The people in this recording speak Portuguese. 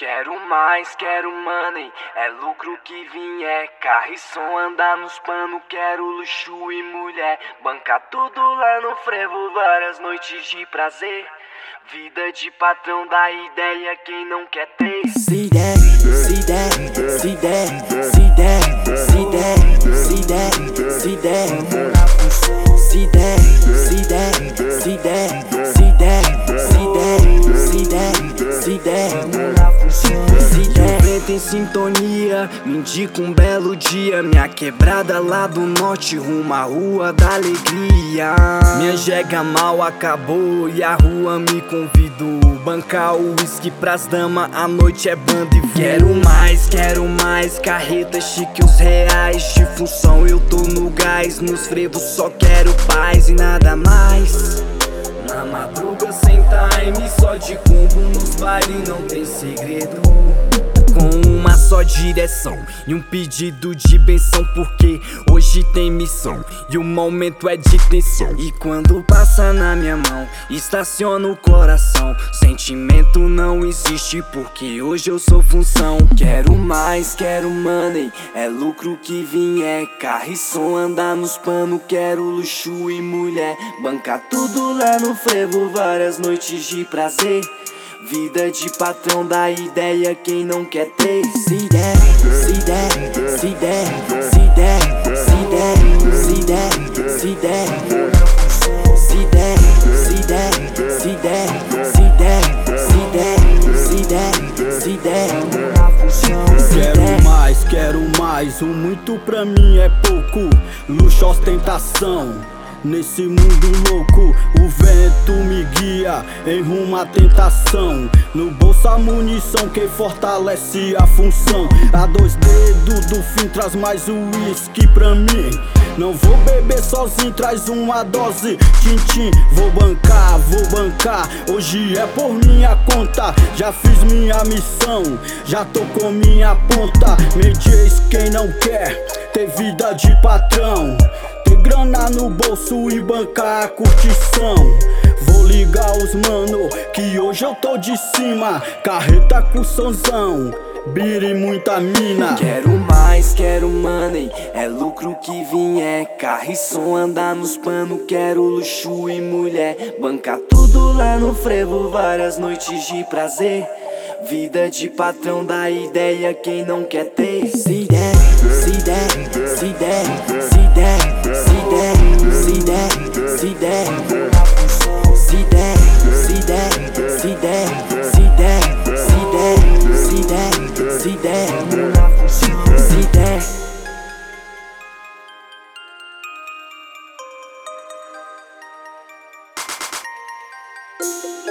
Quero mais, quero money, é lucro que vier. Carro e som, andar nos pano, quero luxo e mulher. Bancar tudo lá no frevo, várias noites de prazer. Vida de patrão dá ideia, quem não quer ter. See that, see that, see that, see that, see that, see that, see that, see that, see that, see that, see that, see that, see that. O vento em sintonia me indica um belo dia. Minha quebrada lá do norte rumo à rua da alegria. Minha jega mal acabou e a rua me convidou. Bancar o uísque pras damas, a noite é banda e voo. Quero mais, carreta chique, os reais de função. Eu tô no gás, nos frevos só quero paz e nada mais. Na madruga sem time, só de combo nos bailes não tem segredo. Com uma só direção e um pedido de benção, porque hoje tem missão e o momento é de tensão. E quando passa na minha mão, estaciona o coração. Sentimento não existe, porque hoje eu sou função. Quero mais, quero money, é lucro que vier. Carro e som, andar nos pano, quero luxo e mulher. Bancar tudo lá no frevo, várias noites de prazer. Vida de patrão dá ideia, quem não quer ter. See that, see that, see that, see that, see that, see that, see that, see that, see that, see that, see that, see that, see that. Quero mais, o muito pra mim é pouco. Luxo, ostentação. Nesse mundo louco, o vento me guia em rumo à tentação. No bolso a munição que fortalece a função. A 2 dedos do fim traz mais uísque pra mim. Não vou beber sozinho, traz uma dose, tintim. Vou bancar, hoje é por minha conta. Já fiz minha missão, já tô com minha ponta. Me diz quem não quer ter vida de patrão, grana no bolso e bancar a curtição. Vou ligar os mano, que hoje eu tô de cima. Carreta com sonzão, bira e muita mina. Quero mais, quero money, é lucro que vier. Carro e som, andar nos pano, quero luxo e mulher. Bancar tudo lá no frevo, várias noites de prazer. Vida de patrão dá ideia, quem não quer ter. See that, see that, see that, see that, see that, see that, see that, see that, see that, see that, see that, see that, see that, see that. See that.